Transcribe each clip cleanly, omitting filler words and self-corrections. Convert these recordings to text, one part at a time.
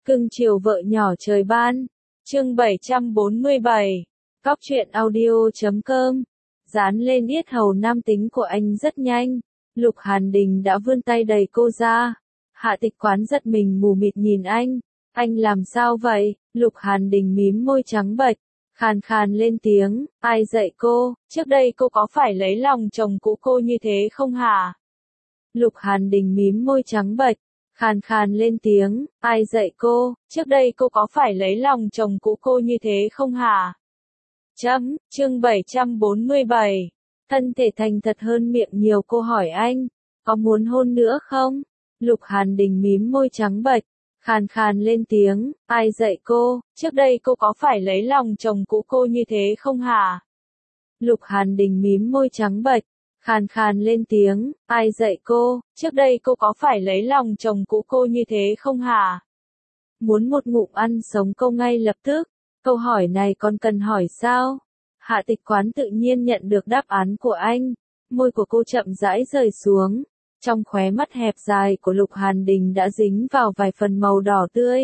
Cưng chiều vợ nhỏ trời ban. Chương 747. Cóc truyện audio.com. Dán lên yết hầu nam tính của anh rất nhanh. Lục Hàn Đình đã vươn tay đẩy cô ra. Hạ Tịch Quán giật mình mù mịt nhìn anh. Anh làm sao vậy? Lục Hàn Đình mím môi trắng bệch, khàn khàn lên tiếng, ai dạy cô, trước đây cô có phải lấy lòng chồng cũ cô như thế không hả? Lục Hàn Đình mím môi trắng bệch, khàn khàn lên tiếng, ai dạy cô, trước đây cô có phải lấy lòng chồng cũ cô như thế không hả? Chương 747. Thân thể thành thật hơn miệng nhiều, cô hỏi anh, có muốn hôn nữa không? Lục Hàn Đình mím môi trắng bệch, khàn khàn lên tiếng, ai dạy cô, trước đây cô có phải lấy lòng chồng cũ cô như thế không hả? Lục Hàn Đình mím môi trắng bệch, khàn khàn lên tiếng, ai dạy cô, trước đây cô có phải lấy lòng chồng cũ cô như thế không hả? Muốn một ngụm ăn sống câu ngay lập tức, câu hỏi này còn cần hỏi sao? Hạ Tịch Quán tự nhiên nhận được đáp án của anh, môi của cô chậm rãi rời xuống. Trong khóe mắt hẹp dài của Lục Hàn Đình đã dính vào vài phần màu đỏ tươi.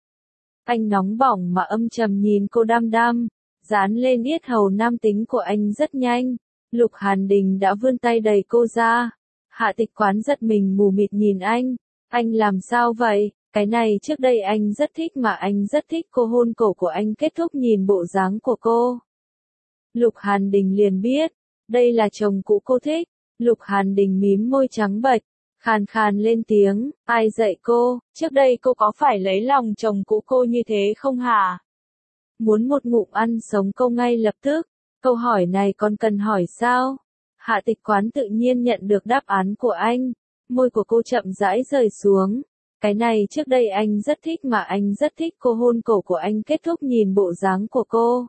Anh nóng bỏng mà âm trầm nhìn cô đăm đăm, dán lên yết hầu nam tính của anh rất nhanh. Lục Hàn Đình đã vươn tay đẩy cô ra. Hạ Tịch Quán giật mình mù mịt nhìn anh làm sao vậy? Cái này trước đây anh rất thích mà anh rất thích cô hôn cổ của anh. Kết thúc nhìn bộ dáng của cô, Lục Hàn Đình liền biết, đây là chồng cũ cô thích. Lục Hàn Đình mím môi trắng bệch, khàn khàn lên tiếng, ai dạy cô, trước đây cô có phải lấy lòng chồng cũ cô như thế không hả? Muốn một ngụm ăn sống câu ngay lập tức, câu hỏi này còn cần hỏi sao? Hạ Tịch Quán tự nhiên nhận được đáp án của anh, môi của cô chậm rãi rời xuống. Cái này trước đây anh rất thích mà anh rất thích cô hôn cổ của anh. Kết thúc nhìn bộ dáng của cô,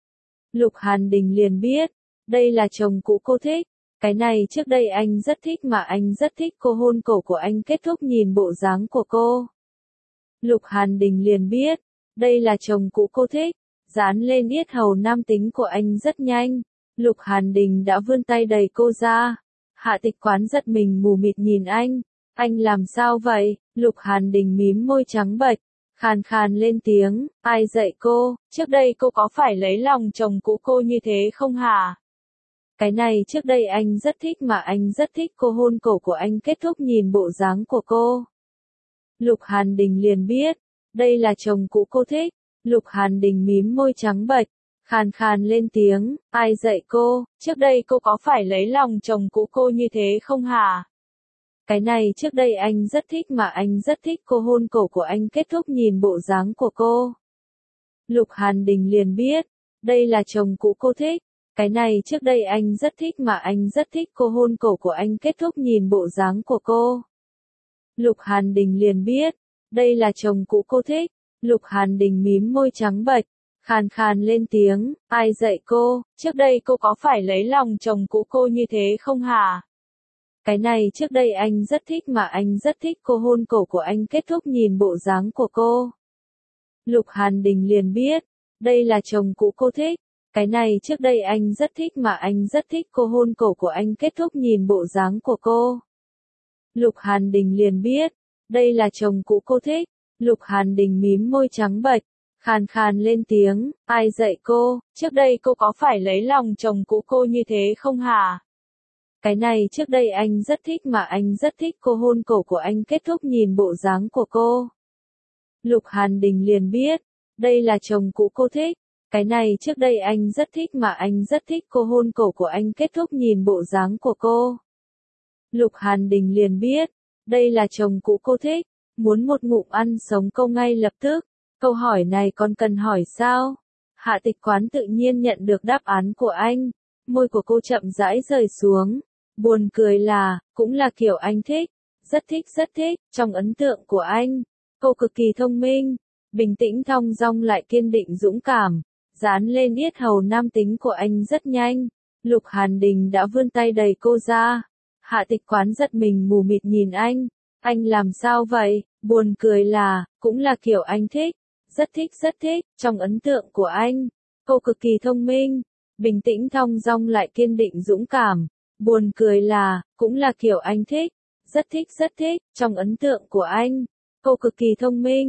Lục Hàn Đình liền biết, đây là chồng cũ cô thích. Cái này trước đây anh rất thích mà anh rất thích cô hôn cổ của anh. Kết thúc nhìn bộ dáng của cô, Lục Hàn Đình liền biết, đây là chồng cũ cô thích. Dán lên yết hầu nam tính của anh rất nhanh. Lục Hàn Đình đã vươn tay đẩy cô ra. Hạ Tịch Quán giật mình mù mịt nhìn anh làm sao vậy? Lục Hàn Đình mím môi trắng bệch, khàn khàn lên tiếng, ai dạy cô, trước đây cô có phải lấy lòng chồng cũ cô như thế không hả? Cái này trước đây anh rất thích mà anh rất thích cô hôn cổ của anh. Kết thúc nhìn bộ dáng của cô, Lục Hàn Đình liền biết, đây là chồng cũ cô thích. Lục Hàn Đình mím môi trắng bệch, khàn khàn lên tiếng, ai dạy cô, trước đây cô có phải lấy lòng chồng cũ cô như thế không hả? Cái này trước đây anh rất thích mà anh rất thích cô hôn cổ của anh. Kết thúc nhìn bộ dáng của cô, Lục Hàn Đình liền biết, đây là chồng cũ cô thích. Cái này trước đây anh rất thích mà anh rất thích cô hôn cổ của anh. Kết thúc nhìn bộ dáng của cô, Lục Hàn Đình liền biết, đây là chồng cũ cô thích. Lục Hàn Đình mím môi trắng bệch, khàn khàn lên tiếng, ai dạy cô, trước đây cô có phải lấy lòng chồng cũ cô như thế không hả? Cái này trước đây anh rất thích mà anh rất thích cô hôn cổ của anh. Kết thúc nhìn bộ dáng của cô, Lục Hàn Đình liền biết, đây là chồng cũ cô thích. Cái này trước đây anh rất thích mà anh rất thích cô hôn cổ của anh. Kết thúc nhìn bộ dáng của cô, Lục Hàn Đình liền biết, đây là chồng cũ cô thích. Lục Hàn Đình mím môi trắng bệch, khàn khàn lên tiếng, ai dạy cô, trước đây cô có phải lấy lòng chồng cũ cô như thế không hả? Cái này trước đây anh rất thích mà anh rất thích cô hôn cổ của anh. Kết thúc nhìn bộ dáng của cô, Lục Hàn Đình liền biết, đây là chồng cũ cô thích. Cái này trước đây anh rất thích mà anh rất thích cô hôn cổ của anh. Kết thúc nhìn bộ dáng của cô, Lục Hàn Đình liền biết, đây là chồng cũ cô thích. Muốn một ngụm ăn sống câu ngay lập tức, câu hỏi này còn cần hỏi sao? Hạ Tịch Quán tự nhiên nhận được đáp án của anh, môi của cô chậm rãi rời xuống. Buồn cười là, cũng là kiểu anh thích, rất thích. Trong ấn tượng của anh, cô cực kỳ thông minh, bình tĩnh thong dong lại kiên định dũng cảm. Dán lên yết hầu nam tính của anh rất nhanh. Lục Hàn Đình đã vươn tay đẩy cô ra. Hạ Tịch Quán giật mình mù mịt nhìn anh làm sao vậy? Buồn cười là, cũng là kiểu anh thích, rất thích. Trong ấn tượng của anh, cô cực kỳ thông minh, bình tĩnh thong dong lại kiên định dũng cảm. Buồn cười là, cũng là kiểu anh thích, rất thích. Trong ấn tượng của anh, cô cực kỳ thông minh,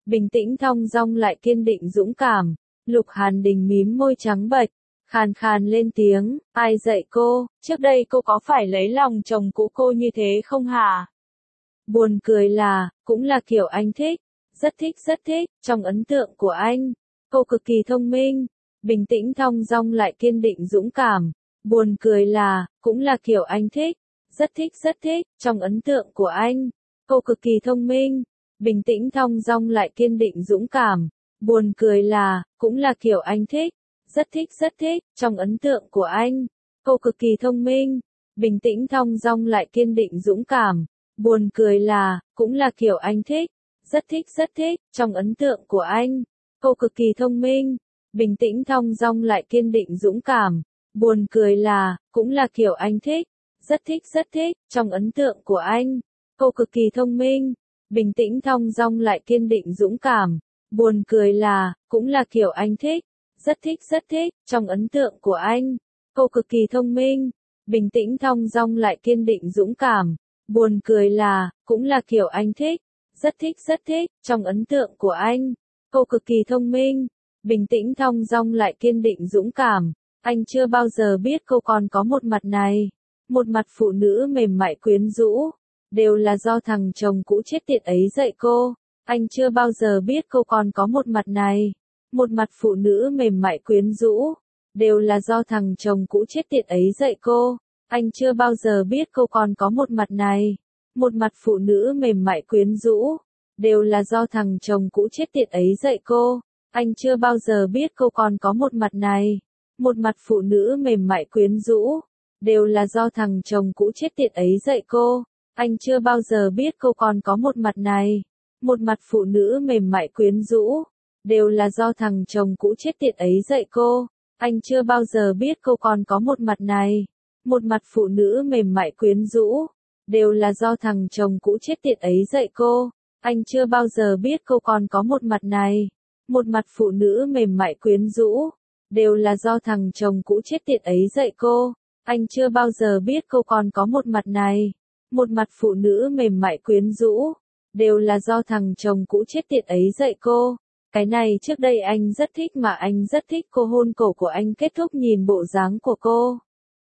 bình tĩnh thong dong lại kiên định dũng cảm. Lục Hàn Đình mím môi trắng bệch, khàn khàn lên tiếng, ai dạy cô, trước đây cô có phải lấy lòng chồng cũ cô như thế không hả? Buồn cười là, cũng là kiểu anh thích, rất thích, trong ấn tượng của anh, cô cực kỳ thông minh, bình tĩnh thong dong lại kiên định dũng cảm. Buồn cười là, cũng là kiểu anh thích, rất thích, trong ấn tượng của anh, cô cực kỳ thông minh, bình tĩnh thong dong lại kiên định dũng cảm. Buồn cười là, cũng là kiểu anh thích, rất thích, trong ấn tượng của anh, cô cực kỳ thông minh, bình tĩnh thong dong lại kiên định dũng cảm. Buồn cười là, cũng là kiểu anh thích, rất thích, trong ấn tượng của anh, cô cực kỳ thông minh, bình tĩnh thong dong lại kiên định dũng cảm. Buồn cười là, cũng là kiểu anh thích, rất thích, trong ấn tượng của anh, cô cực kỳ thông minh, bình tĩnh thong dong lại kiên định dũng cảm. Buồn cười là, cũng là kiểu anh thích, rất thích, trong ấn tượng của anh, cô cực kỳ thông minh, bình tĩnh thong dong lại kiên định dũng cảm. Buồn cười là, cũng là kiểu anh thích, rất thích, trong ấn tượng của anh, cô cực kỳ thông minh, bình tĩnh thong dong lại kiên định dũng cảm. Anh chưa bao giờ biết cô còn có một mặt này, một mặt phụ nữ mềm mại quyến rũ, đều là do thằng chồng cũ chết tiệt ấy dạy cô. Anh chưa bao giờ biết cô còn có một mặt này, một mặt phụ nữ mềm mại quyến rũ, đều là do thằng chồng cũ chết tiệt ấy dạy cô. Anh chưa bao giờ biết cô còn có một mặt này, một mặt phụ nữ mềm mại quyến rũ, đều là do thằng chồng cũ chết tiệt ấy dạy cô. Anh chưa bao giờ biết cô còn có một mặt này, một mặt phụ nữ mềm mại quyến rũ, đều là do thằng chồng cũ chết tiệt ấy dạy cô. Anh chưa bao giờ biết cô còn có một mặt này, một mặt phụ nữ mềm mại quyến rũ, đều là do thằng chồng cũ chết tiệt ấy dạy cô. Anh chưa bao giờ biết cô còn có một mặt này, một mặt phụ nữ mềm mại quyến rũ, đều là do thằng chồng cũ chết tiệt ấy dạy cô. Anh chưa bao giờ biết cô còn có một mặt này, một mặt phụ nữ mềm mại quyến rũ, đều là do thằng chồng cũ chết tiệt ấy dạy cô. Anh chưa bao giờ biết cô còn có một mặt này, một mặt phụ nữ mềm mại quyến rũ, đều là do thằng chồng cũ chết tiệt ấy dạy cô. Cái này trước đây anh rất thích mà anh rất thích cô hôn cổ của anh kết thúc nhìn bộ dáng của cô.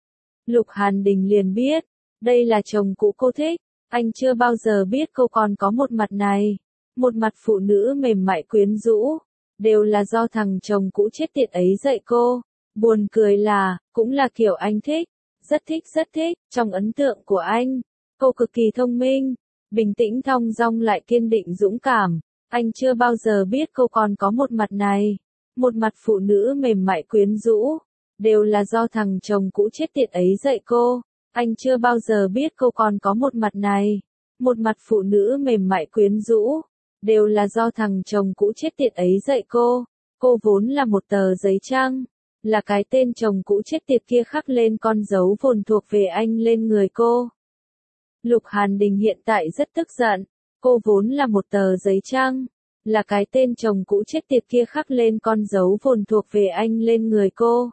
Lục Hàn Đình liền biết, đây là chồng cũ cô thích. Anh chưa bao giờ biết cô còn có một mặt này, một mặt phụ nữ mềm mại quyến rũ, đều là do thằng chồng cũ chết tiệt ấy dạy cô. Buồn cười là, cũng là kiểu anh thích, rất thích, trong ấn tượng của anh, cô cực kỳ thông minh, bình tĩnh thong dong lại kiên định dũng cảm. Anh chưa bao giờ biết cô còn có một mặt này, một mặt phụ nữ mềm mại quyến rũ, đều là do thằng chồng cũ chết tiệt ấy dạy cô. Anh chưa bao giờ biết cô còn có một mặt này, một mặt phụ nữ mềm mại quyến rũ, đều là do thằng chồng cũ chết tiệt ấy dạy cô. Cô vốn là một tờ giấy trắng, là cái tên chồng cũ chết tiệt kia khắc lên con dấu vồn thuộc về anh lên người cô. Lục Hàn Đình hiện tại rất tức giận, cô vốn là một tờ giấy trắng, là cái tên chồng cũ chết tiệt kia khắc lên con dấu vồn thuộc về anh lên người cô.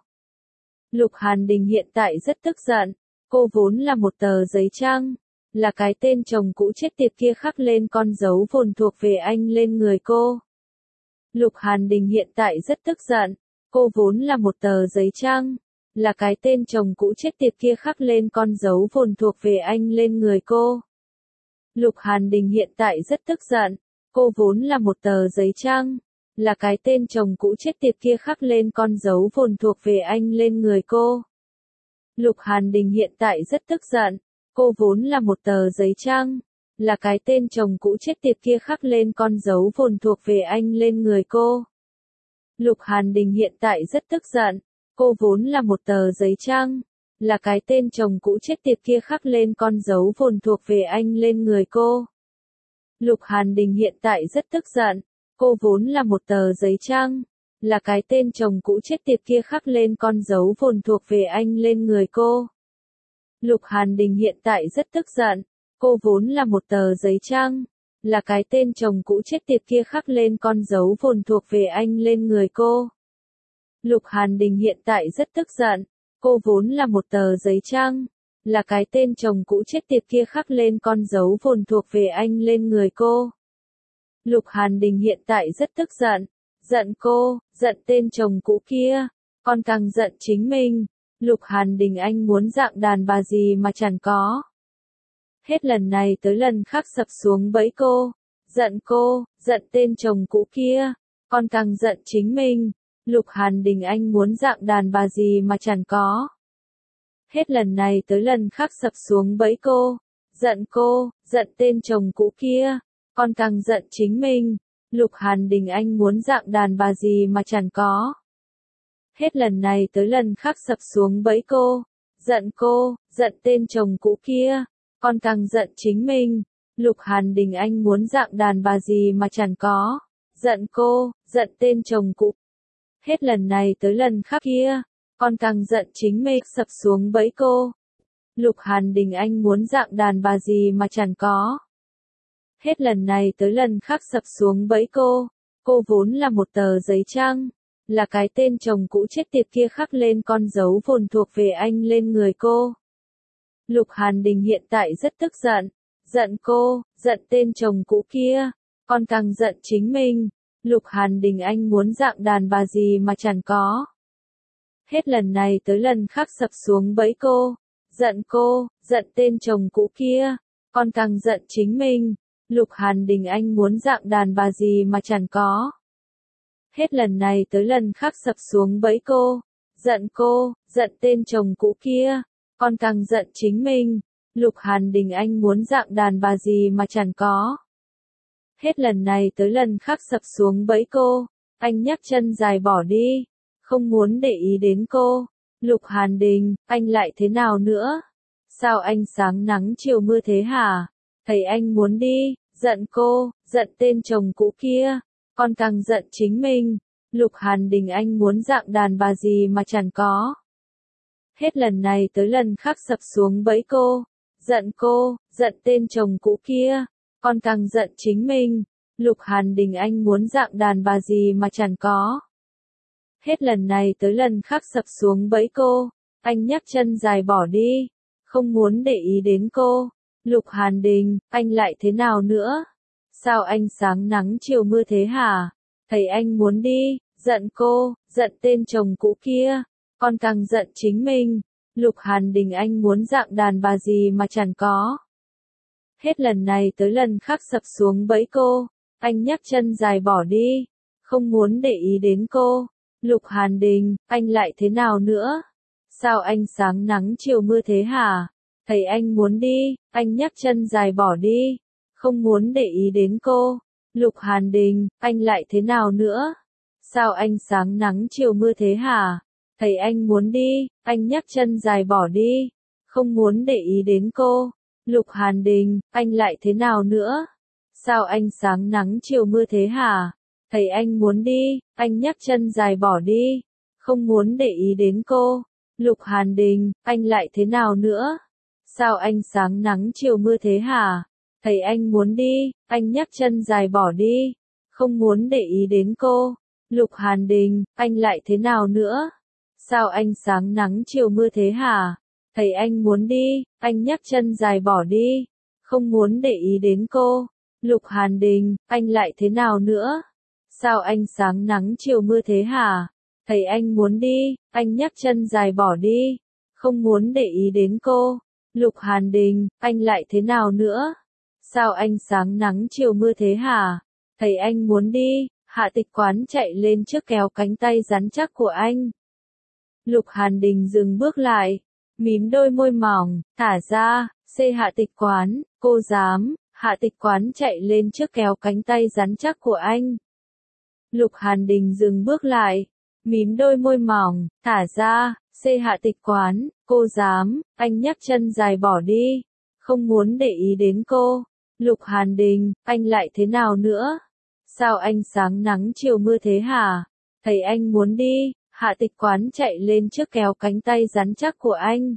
Lục Hàn Đình hiện tại rất tức giận, cô vốn là một tờ giấy trắng, là cái tên chồng cũ chết tiệt kia khắc lên con dấu vồn thuộc về anh lên người cô. Lục Hàn Đình hiện tại rất tức giận, cô vốn là một tờ giấy trắng, là cái tên chồng cũ chết tiệt kia khắc lên con dấu vồn thuộc về anh lên người cô. Lục Hàn Đình hiện tại rất tức giận, cô vốn là một tờ giấy trắng, là cái tên chồng cũ chết tiệt kia khắc lên con dấu vồn thuộc về anh lên người cô. Lục Hàn Đình hiện tại rất tức giận, cô vốn là một tờ giấy trắng, là cái tên chồng cũ chết tiệt kia khắc lên con dấu vồn thuộc về anh lên người cô. Lục Hàn Đình hiện tại rất tức giận, cô vốn là một tờ giấy trắng, là cái tên chồng cũ chết tiệt kia khắc lên con dấu vồn thuộc về anh lên người cô. Lục Hàn Đình hiện tại rất tức giận, cô vốn là một tờ giấy trắng, là cái tên chồng cũ chết tiệt kia khắc lên con dấu vồn thuộc về anh lên người cô. Lục Hàn Đình hiện tại rất tức giận, cô vốn là một tờ giấy trắng, là cái tên chồng cũ chết tiệt kia khắc lên con dấu vồn thuộc về anh lên người cô. Lục Hàn Đình hiện tại rất tức giận, cô vốn là một tờ giấy trắng, là cái tên chồng cũ chết tiệt kia khắc lên con dấu vồn thuộc về anh lên người cô. Lục Hàn Đình hiện tại rất tức giận. Giận cô, giận tên chồng cũ kia, còn càng giận chính mình. Lục Hàn Đình anh muốn dạng đàn bà gì mà chẳng có. Hết lần này tới lần khác sập xuống bẫy cô. Giận cô, giận tên chồng cũ kia, còn càng giận chính mình. Lục Hàn Đình anh muốn dạng đàn bà gì mà chẳng có. Hết lần này tới lần khác sập xuống bẫy cô. Giận cô, giận tên chồng cũ kia, còn càng giận chính mình. Lục Hàn Đình anh muốn dạng đàn bà gì mà chẳng có. Hết lần này tới lần khác sập xuống bẫy cô. Giận cô, giận tên chồng cũ kia, còn càng giận chính mình. Lục Hàn Đình anh muốn dạng đàn bà gì mà chẳng có. Giận cô, giận tên chồng cũ. Hết lần này tới lần khác kia, còn càng giận chính mình sập xuống bẫy cô. Lục Hàn Đình anh muốn dạng đàn bà gì mà chẳng có. Hết lần này tới lần khác sập xuống bẫy cô. Cô vốn là một tờ giấy trắng, là cái tên chồng cũ chết tiệt kia khắc lên con dấu vồn thuộc về anh lên người cô. Lục Hàn Đình hiện tại rất tức giận. Giận cô, giận tên chồng cũ kia, còn càng giận chính mình. Lục Hàn Đình anh muốn dạng đàn bà gì mà chẳng có. Hết lần này tới lần khác sập xuống bẫy cô. Giận cô, giận tên chồng cũ kia, còn càng giận chính mình. Lục Hàn Đình anh muốn dạng đàn bà gì mà chẳng có. Hết lần này tới lần khác sập xuống bẫy cô. Giận cô, giận tên chồng cũ kia, còn càng giận chính mình. Lục Hàn Đình anh muốn dạng đàn bà gì mà chẳng có. Hết lần này tới lần khác sập xuống bẫy cô. Anh nhấc chân dài bỏ đi, không muốn để ý đến cô. Lục Hàn Đình, anh lại thế nào nữa? Sao anh sáng nắng chiều mưa thế hả? Thấy anh muốn đi. Giận cô, giận tên chồng cũ kia, còn càng giận chính mình. Lục Hàn Đình anh muốn dạng đàn bà gì mà chẳng có. Hết lần này tới lần khác sập xuống bẫy cô. Giận cô, giận tên chồng cũ kia, còn càng giận chính mình. Lục Hàn Đình anh muốn dạng đàn bà gì mà chẳng có. Hết lần này tới lần khác sập xuống bẫy cô. Anh nhấc chân dài bỏ đi, không muốn để ý đến cô. Lục Hàn Đình, anh lại thế nào nữa? Sao anh sáng nắng chiều mưa thế hả? Thấy anh muốn đi. Giận cô, giận tên chồng cũ kia, còn càng giận chính mình. Lục Hàn Đình anh muốn dạng đàn bà gì mà chẳng có. Hết lần này tới lần khác sập xuống bẫy cô. Anh nhấc chân dài bỏ đi, không muốn để ý đến cô. Lục Hàn Đình, anh lại thế nào nữa? Sao anh sáng nắng chiều mưa thế hả? Thấy anh muốn đi. Anh nhấc chân dài bỏ đi, không muốn để ý đến cô. Lục Hàn Đình, anh lại thế nào nữa? Sao anh sáng nắng chiều mưa thế hả? Thấy anh muốn đi. Anh nhấc chân dài bỏ đi, không muốn để ý đến cô. Lục Hàn Đình, anh lại thế nào nữa? Sao anh sáng nắng chiều mưa thế hả? Thấy anh muốn đi. Anh nhấc chân dài bỏ đi, không muốn để ý đến cô. Lục Hàn Đình, anh lại thế nào nữa? Sao anh sáng nắng chiều mưa thế hả? Thấy anh muốn đi. Anh nhấc chân dài bỏ đi, không muốn để ý đến cô. Lục Hàn Đình, anh lại thế nào nữa? Sao anh sáng nắng chiều mưa thế hả? Thấy anh muốn đi. Anh nhấc chân dài bỏ đi, không muốn để ý đến cô. Lục Hàn Đình, anh lại thế nào nữa? Sao anh sáng nắng chiều mưa thế hả? Thấy anh muốn đi. Anh nhấc chân dài bỏ đi, không muốn để ý đến cô. Lục Hàn Đình, anh lại thế nào nữa? Sao anh sáng nắng chiều mưa thế hả? Thấy anh muốn đi. Hạ Tịch Quán chạy lên trước kéo cánh tay rắn chắc của anh. Lục Hàn Đình dừng bước lại, mím đôi môi mỏng, thả ra. Hạ Tịch Quán, cô dám. Hạ Tịch Quán chạy lên trước kéo cánh tay rắn chắc của anh. Lục Hàn Đình dừng bước lại, mím đôi môi mỏng, thả ra. Hạ Tịch Quán, cô dám. Anh nhấc chân dài bỏ đi, không muốn để ý đến cô. Lục Hàn Đình, anh lại thế nào nữa? Sao anh sáng nắng chiều mưa thế hả? Thấy anh muốn đi. Hạ Tịch Quán chạy lên trước kéo cánh tay rắn chắc của anh.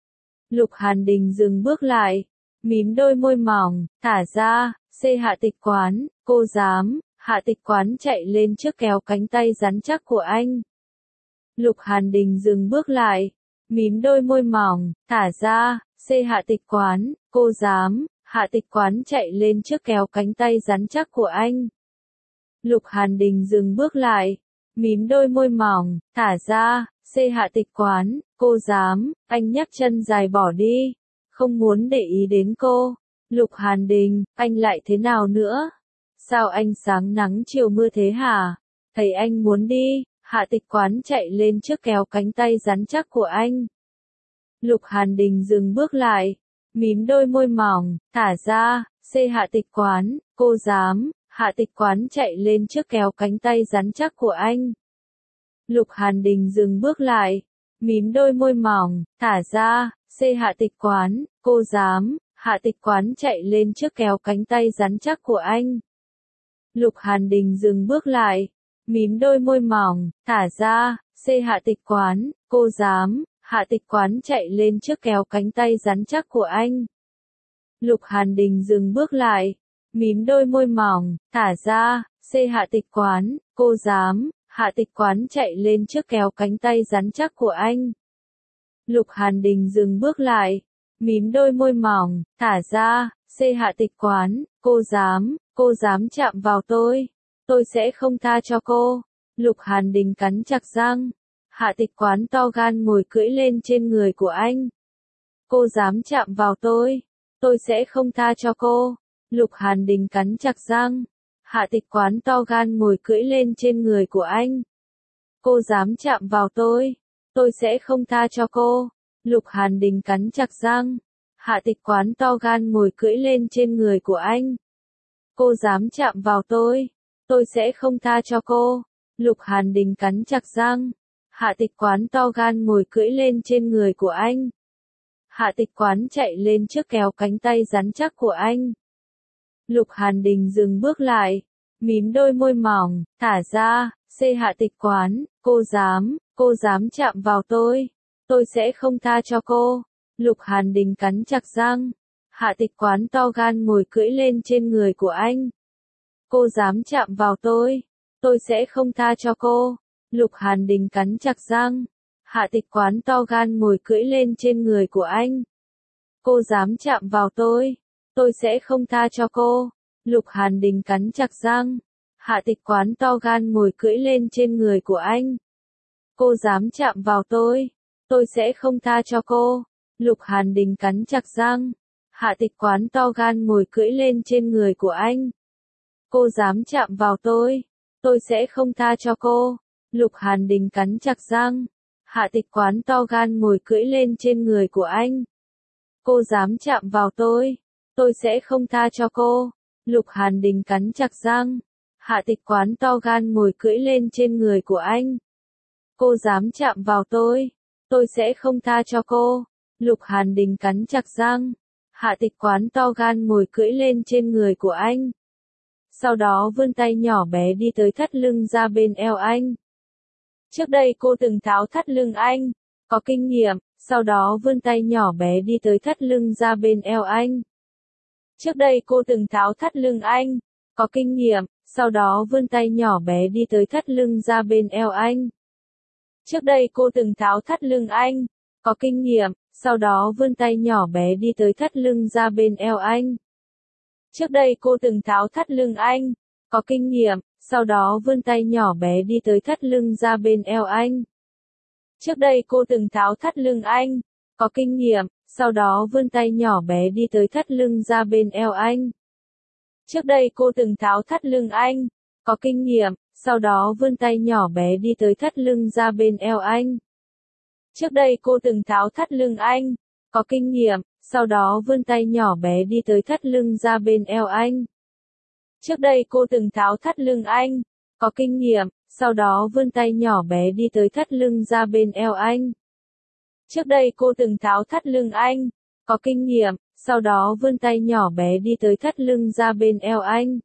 Lục Hàn Đình dừng bước lại, mím đôi môi mỏng, thả ra. Hạ Tịch Quán, cô dám. Hạ Tịch Quán chạy lên trước kéo cánh tay rắn chắc của anh. Lục Hàn Đình dừng bước lại, mím đôi môi mỏng, thả ra. Hạ Tịch Quán, cô dám. Hạ Tịch Quán chạy lên trước kéo cánh tay rắn chắc của anh. Lục Hàn Đình dừng bước lại, mím đôi môi mỏng, thả ra, Hạ Tịch Quán, cô dám, anh nhấc chân dài bỏ đi, không muốn để ý đến cô. Lục Hàn Đình, anh lại thế nào nữa? Sao anh sáng nắng chiều mưa thế hả? Thấy anh muốn đi, Hạ Tịch Quán chạy lên trước kéo cánh tay rắn chắc của anh. Lục Hàn Đình dừng bước lại, mím đôi môi mỏng, thả ra, Hạ Tịch Quán, cô dám, Hạ Tịch Quán chạy lên trước kéo cánh tay rắn chắc của anh. Lục Hàn Đình dừng bước lại, mím đôi môi mỏng, thả ra, Hạ Tịch Quán, cô dám, Hạ Tịch Quán chạy lên trước kéo cánh tay rắn chắc của anh. Lục Hàn Đình dừng bước lại, mím đôi môi mỏng, thả ra, Hạ Tịch Quán, cô dám, Hạ Tịch Quán chạy lên trước kéo cánh tay rắn chắc của anh. Lục Hàn Đình dừng bước lại, mím đôi môi mỏng, thả ra, Hạ Tịch Quán, cô dám, Hạ Tịch Quán chạy lên trước kéo cánh tay rắn chắc của anh. Lục Hàn Đình dừng bước lại, mím đôi môi mỏng, thả ra, Hạ Tịch Quán, cô dám chạm vào tôi sẽ không tha cho cô. Lục Hàn Đình cắn chặt răng. Hạ Tịch Quán to gan ngồi cưỡi lên trên người của anh. Cô dám chạm vào tôi sẽ không tha cho cô. Lục Hàn Đình cắn chặt răng. Hạ Tịch Quán to gan ngồi cưỡi lên trên người của anh. Cô dám chạm vào tôi sẽ không tha cho cô. Lục Hàn Đình cắn chặt răng. Hạ Tịch Quán to gan ngồi cưỡi lên trên người của anh. Cô dám chạm vào tôi sẽ không tha cho cô. Lục Hàn Đình cắn chặt răng. Hạ Tịch Quán to gan ngồi cưỡi lên trên người của anh. Hạ Tịch Quán chạy lên trước kéo cánh tay rắn chắc của anh. Lục Hàn Đình dừng bước lại, mím đôi môi mỏng, thả ra, Hạ Tịch Quán, cô dám chạm vào tôi sẽ không tha cho cô. Lục Hàn Đình cắn chặt răng. Hạ Tịch Quán to gan ngồi cưỡi lên trên người của anh. Cô dám chạm vào tôi sẽ không tha cho cô. Lục Hàn Đình cắn chặt răng. Hạ Tịch Quán to gan ngồi cưỡi lên trên người của anh. Cô dám chạm vào tôi sẽ không tha cho cô. Lục Hàn Đình cắn chặt răng. Hạ Tịch Quán to gan ngồi cưỡi lên trên người của anh. Cô dám chạm vào tôi sẽ không tha cho cô. Lục Hàn Đình cắn chặt răng. Hạ Tịch Quán to gan ngồi cưỡi lên trên người của anh. Cô dám chạm vào tôi sẽ không tha cho cô. Lục Hàn Đình cắn chặt răng. Hạ Tịch Quán to gan ngồi cưỡi lên trên người của anh. Cô dám chạm vào tôi sẽ không tha cho cô. Lục Hàn Đình cắn chặt răng. Hạ Tịch Quán to gan ngồi cưỡi lên trên người của anh. Cô dám chạm vào tôi sẽ không tha cho cô. Lục Hàn Đình cắn chặt răng. Hạ Tịch Quán to gan ngồi cưỡi lên trên người của anh. Sau đó vươn tay nhỏ bé đi tới thắt lưng ra bên eo anh. Trước đây cô từng tháo thắt lưng anh, có kinh nghiệm, sau đó vươn tay nhỏ bé đi tới thắt lưng ra bên eo anh. Trước đây cô từng tháo thắt lưng anh, có kinh nghiệm, sau đó vươn tay nhỏ bé đi tới thắt lưng ra bên eo anh. Trước đây cô từng tháo thắt lưng anh, có kinh nghiệm, sau đó vươn tay nhỏ bé đi tới thắt lưng ra bên eo anh. Trước đây cô từng tháo thắt lưng anh, có kinh nghiệm, sau đó vươn tay nhỏ bé đi tới thắt lưng ra bên eo anh. Trước đây cô từng tháo thắt lưng anh, có kinh nghiệm, sau đó vươn tay nhỏ bé đi tới thắt lưng ra bên eo anh. Trước đây cô từng tháo thắt lưng anh, có kinh nghiệm, sau đó vươn tay nhỏ bé đi tới thắt lưng ra bên eo anh. Trước đây cô từng tháo thắt lưng anh, có kinh nghiệm, sau đó vươn tay nhỏ bé đi tới thắt lưng ra bên eo anh. Trước đây cô từng tháo thắt lưng anh, có kinh nghiệm, sau đó vươn tay nhỏ bé đi tới thắt lưng ra bên eo anh. Trước đây cô từng tháo thắt lưng anh, có kinh nghiệm, sau đó vươn tay nhỏ bé đi tới thắt lưng ra bên eo anh.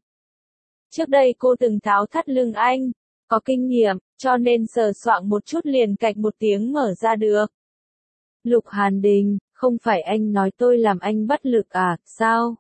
Trước đây cô từng tháo thắt lưng anh, có kinh nghiệm, cho nên sờ soạng một chút liền cạch một tiếng mở ra được. Lục Hàn Đình, không phải anh nói tôi làm anh bất lực à, sao?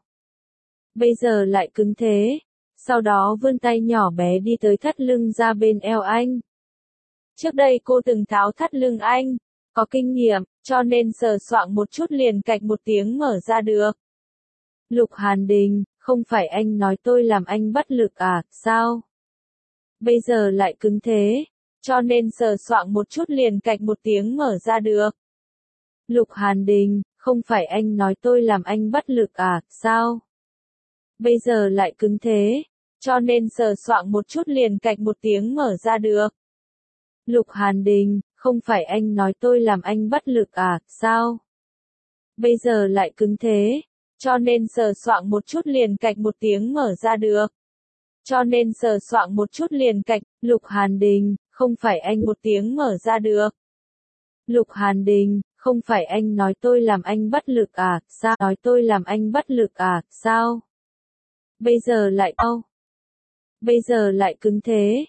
Bây giờ lại cứng thế. Sau đó vươn tay nhỏ bé đi tới thắt lưng ra bên eo anh. Trước đây cô từng tháo thắt lưng anh, có kinh nghiệm, cho nên sờ soạng một chút liền cạch một tiếng mở ra được. Lục Hàn Đình, không phải anh nói tôi làm anh bất lực à, sao? Bây giờ lại cứng thế, cho nên sờ soạng một chút liền cạch một tiếng mở ra được. Lục Hàn Đình, không phải anh nói tôi làm anh bất lực à, sao? Bây giờ lại cứng thế, cho nên sờ soạng một chút liền cạch một tiếng mở ra được. Lục Hàn Đình, không phải anh nói tôi làm anh bất lực à, sao? Bây giờ lại cứng thế, cho nên sờ soạng một chút liền cạch một tiếng mở ra được. Cho nên sờ soạng một chút liền cạch, Lục Hàn Đình, không phải anh một tiếng mở ra được. Lục Hàn Đình, không phải anh nói tôi làm anh bất lực à, sao? Nói tôi làm anh bất lực à, sao? Bây giờ lại Bây giờ lại cứng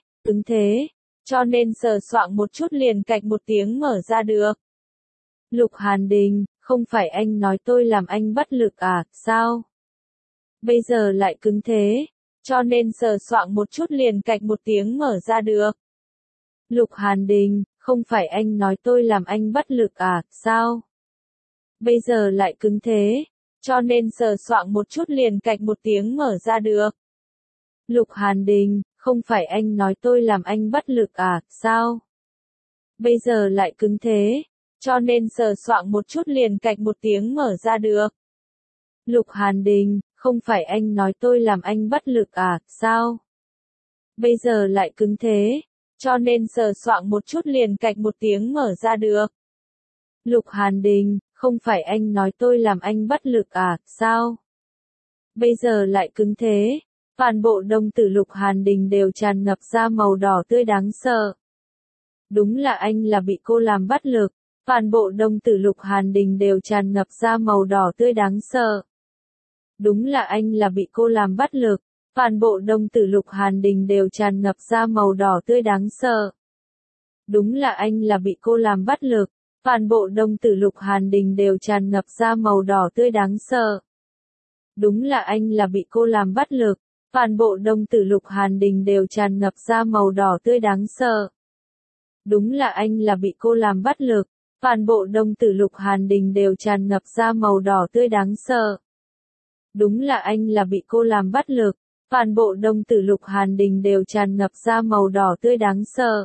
thế, cho nên sờ soạng một chút liền cạch một tiếng mở ra được. Lục Hàn Đình, không phải anh nói tôi làm anh bất lực à, sao? Bây giờ lại cứng thế, cho nên sờ soạng một chút liền cạch một tiếng mở ra được. Lục Hàn Đình, không phải anh nói tôi làm anh bất lực à, sao? Bây giờ lại cứng thế, cho nên sờ soạng một chút liền cạch một tiếng mở ra được. Lục Hàn Đình, không phải anh nói tôi làm anh bất lực à, sao? Bây giờ lại cứng thế, cho nên sờ soạng một chút liền cạch một tiếng mở ra được. Lục Hàn Đình, không phải anh nói tôi làm anh bất lực à, sao? Bây giờ lại cứng thế, cho nên sờ soạng một chút liền cạch một tiếng mở ra được. Lục Hàn Đình, không phải anh nói tôi làm anh bất lực à, sao? Bây giờ lại cứng thế, toàn bộ đồng tử Lục Hàn Đình đều tràn ngập ra màu đỏ tươi đáng sợ. Đúng là anh là bị cô làm bất lực, toàn bộ đồng tử Lục Hàn Đình đều tràn ngập ra màu đỏ tươi đáng sợ. Đúng là anh là bị cô làm bất lực, toàn bộ đồng tử Lục Hàn Đình đều tràn ngập ra màu đỏ tươi đáng sợ. Đúng là anh là bị cô làm bất lực, toàn bộ đồng tử Lục Hàn Đình đều tràn ngập ra màu đỏ tươi đáng sợ. Đúng là anh là bị cô làm bất lực, toàn bộ đồng tử Lục Hàn Đình đều tràn ngập ra màu đỏ tươi đáng sợ. Đúng là anh là bị cô làm bất lực, toàn bộ đồng tử Lục Hàn Đình đều tràn ngập ra màu đỏ tươi đáng sợ. Đúng là anh là bị cô làm bất lực, toàn bộ đồng tử Lục Hàn Đình đều tràn ngập ra màu đỏ tươi đáng sợ.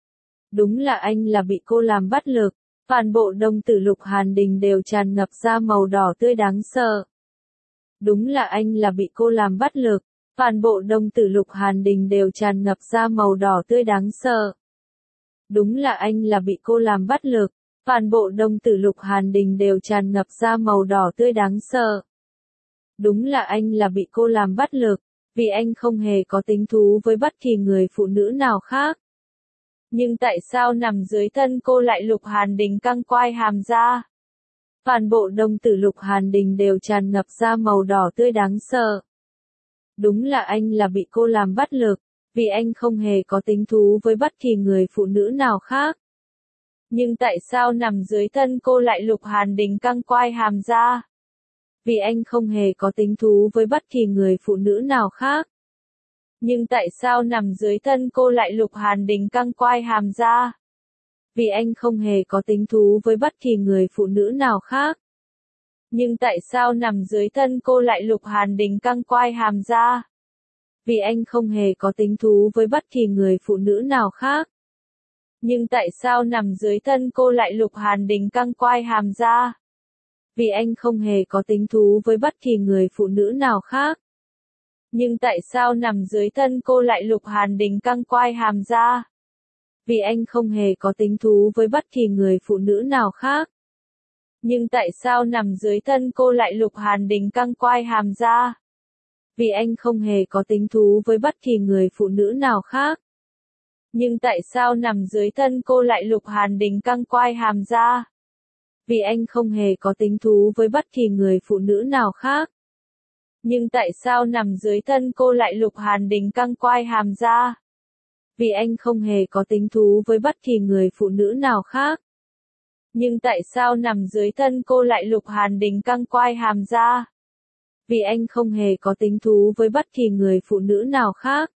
Đúng là anh là bị cô làm bất lực, toàn bộ đồng tử Lục Hàn Đình đều tràn ngập ra màu đỏ tươi đáng sợ. Đúng là anh là bị cô làm bất lực, toàn bộ đồng tử Lục Hàn Đình đều tràn ngập ra màu đỏ tươi đáng sợ. Đúng là anh là bị cô làm bất lực, toàn bộ đồng tử Lục Hàn Đình đều tràn ngập ra màu đỏ tươi đáng sợ. Đúng là anh là bị cô làm bất lực, vì anh không hề có tính thú với bất kỳ người phụ nữ nào khác. Nhưng tại sao nằm dưới thân cô lại Lục Hàn Đình căng quai hàm ra? Toàn bộ đồng tử Lục Hàn Đình đều tràn ngập ra màu đỏ tươi đáng sợ. Đúng là anh là bị cô làm bất lực, vì anh không hề có tính thú với bất kỳ người phụ nữ nào khác. Nhưng tại sao nằm dưới thân cô lại Lục Hàn Đình căng quai hàm ra? Vì anh không hề có tính thú với bất kỳ người phụ nữ nào khác. Nhưng tại sao nằm dưới thân cô lại Lục Hàn Đình căng quai hàm ra? Vì anh không hề có tính thú với bất kỳ người phụ nữ nào khác. Nhưng tại sao nằm dưới thân cô lại Lục Hàn Đình căng quai hàm ra? Vì anh không hề có tính thú với bất kỳ người phụ nữ nào khác. Nhưng tại sao nằm dưới thân cô lại Lục Hàn Đình căng quai hàm ra? Vì anh không hề có tính thú với bất kỳ người phụ nữ nào khác. Nhưng tại sao nằm dưới thân cô lại Lục Hàn Đình căng quai hàm ra? Vì anh không hề có tính thú với bất kỳ người phụ nữ nào khác. Nhưng tại sao nằm dưới thân cô lại Lục Hàn Đình căng quai hàm ra? Vì anh không hề có tính thú với bất kỳ người phụ nữ nào khác. Nhưng tại sao nằm dưới thân cô lại Lục Hàn Đình căng quai hàm ra? Vì anh không hề có tính thú với bất kỳ người phụ nữ nào khác. Nhưng tại sao nằm dưới thân cô lại Lục Hàn Đình căng quai hàm ra? Vì anh không hề có tính thú với bất kỳ người phụ nữ nào khác. Nhưng tại sao nằm dưới thân cô lại Lục Hàn Đình căng quai hàm ra? Vì anh không hề có tính thú với bất kỳ người phụ nữ nào khác.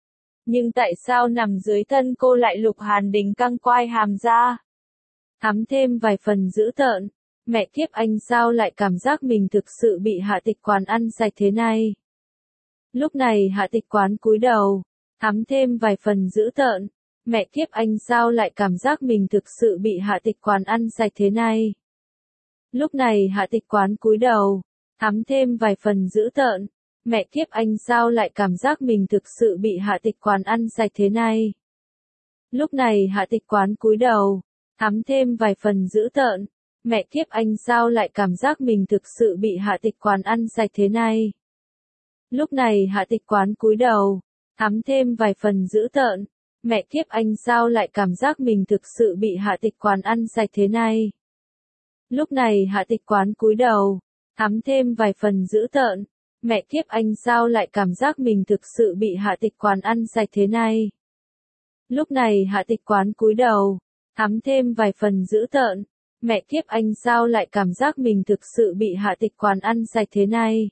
Nhưng tại sao nằm dưới thân cô lại Lục Hàn Đình căng quai hàm ra? Thắm thêm vài phần dữ tợn. Mẹ kiếp anh sao lại cảm giác mình thực sự bị Hạ Tịch Quán ăn sạch thế này? Lúc này Hạ Tịch Quán cúi đầu, thắm thêm vài phần dữ tợn. Mẹ kiếp anh sao lại cảm giác mình thực sự bị Hạ Tịch Quán ăn sạch thế này? Lúc này Hạ Tịch Quán cúi đầu, thắm thêm vài phần dữ tợn. Mẹ kiếp anh sao lại cảm giác mình thực sự bị Hạ Tịch Quán ăn sạch thế này? Lúc này Hạ Tịch Quán cúi đầu, thắm thêm vài phần dữ tợn. Mẹ kiếp anh sao lại cảm giác mình thực sự bị Hạ Tịch Quán ăn sạch thế này? Lúc này Hạ Tịch Quán cúi đầu, thắm thêm vài phần dữ tợn. Mẹ kiếp anh sao lại cảm giác mình thực sự bị Hạ Tịch Quán ăn sạch thế này? Lúc này Hạ Tịch Quán cúi đầu, thắm thêm vài phần dữ tợn. Mẹ kiếp anh sao lại cảm giác mình thực sự bị Hạ Tịch Quán ăn sạch thế này? Lúc này Hạ Tịch Quán cúi đầu, thắm thêm vài phần dữ tợn. Mẹ kiếp anh sao lại cảm giác mình thực sự bị Hạ Tịch Quán ăn sạch thế này?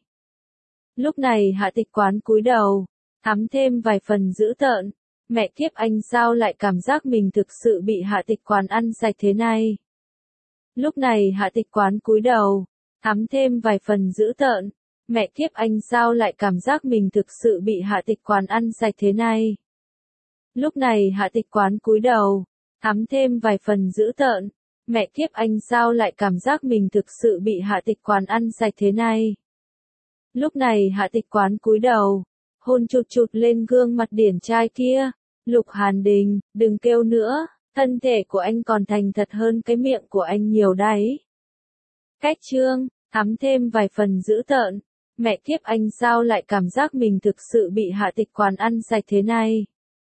Lúc này Hạ Tịch Quán cúi đầu, thắm thêm vài phần dữ tợn. Mẹ kiếp anh sao lại cảm giác mình thực sự bị Hạ Tịch Quán ăn sạch thế này? Lúc này Hạ Tịch Quán cúi đầu, thắm thêm vài phần dữ tợn. Mẹ kiếp anh sao lại cảm giác mình thực sự bị Hạ Tịch Quán ăn sạch thế này? Lúc này Hạ Tịch Quán cúi đầu, thắm thêm vài phần dữ tợn. Mẹ kiếp anh sao lại cảm giác mình thực sự bị Hạ Tịch Quán ăn sạch thế này? Lúc này Hạ Tịch Quán cúi đầu, hôn chụt chụt lên gương mặt điển trai kia. Lục Hàn Đình, đừng kêu nữa, thân thể của anh còn thành thật hơn cái miệng của anh nhiều đấy. Cách chương, thắm thêm vài phần dữ tợn. Mẹ kiếp anh sao lại cảm giác mình thực sự bị Hạ Tịch Quán ăn sạch thế này?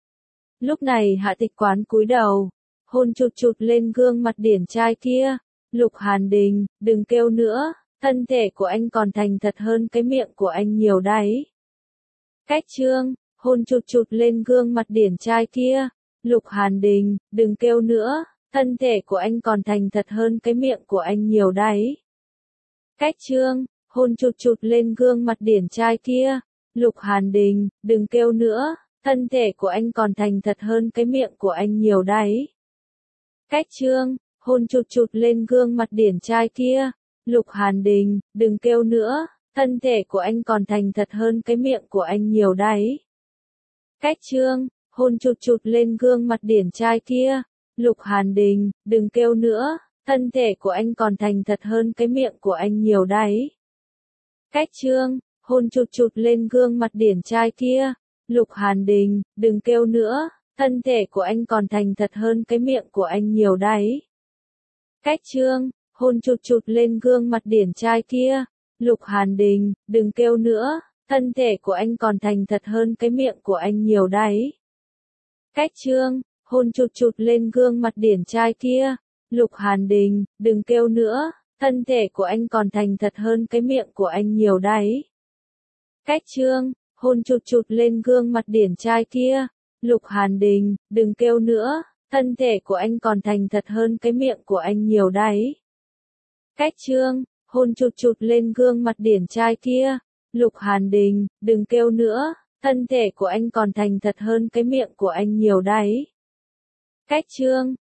Lúc này Hạ Tịch Quán cúi đầu, hôn chụt chụt lên gương mặt điển trai kia. Lục Hàn Đình, đừng kêu nữa, thân thể của anh còn thành thật hơn cái miệng của anh nhiều đấy. Cách chương, hôn chụt chụt lên gương mặt điển trai kia. Lục Hàn Đình, đừng kêu nữa, thân thể của anh còn thành thật hơn cái miệng của anh nhiều đấy. Cách chương, hôn chụt chụt lên gương mặt điển trai kia. Lục Hàn Đình, đừng kêu nữa, thân thể của anh còn thành thật hơn cái miệng của anh nhiều đấy. Cách chương, hôn chụt chụt lên gương mặt điển trai kia. Lục Hàn Đình, đừng kêu nữa, thân thể của anh còn thành thật hơn cái miệng của anh nhiều đấy. Cách chương, hôn chụt chụt lên gương mặt điển trai kia. Lục Hàn Đình, đừng kêu nữa, thân thể của anh còn thành thật hơn cái miệng của anh nhiều đấy. Cách chương, hôn chụt chụt lên gương mặt điển trai kia. Lục Hàn Đình, đừng kêu nữa, thân thể của anh còn thành thật hơn cái miệng của anh nhiều đấy. Cách chương, hôn chụt chụt lên gương mặt điển trai kia. Lục Hàn Đình, đừng kêu nữa, thân thể của anh còn thành thật hơn cái miệng của anh nhiều đấy. Cách chương, hôn chụt chụt lên gương mặt điển trai kia. Lục Hàn Đình, đừng kêu nữa, thân thể của anh còn thành thật hơn cái miệng của anh nhiều đấy. Cách chương, hôn chụt chụt lên gương mặt điển trai kia. Lục Hàn Đình, đừng kêu nữa, thân thể của anh còn thành thật hơn cái miệng của anh nhiều đấy. Cách chương, hôn chụt chụt lên gương mặt điển trai kia. Lục Hàn Đình, đừng kêu nữa, thân thể của anh còn thành thật hơn cái miệng của anh nhiều đấy. Cách chương,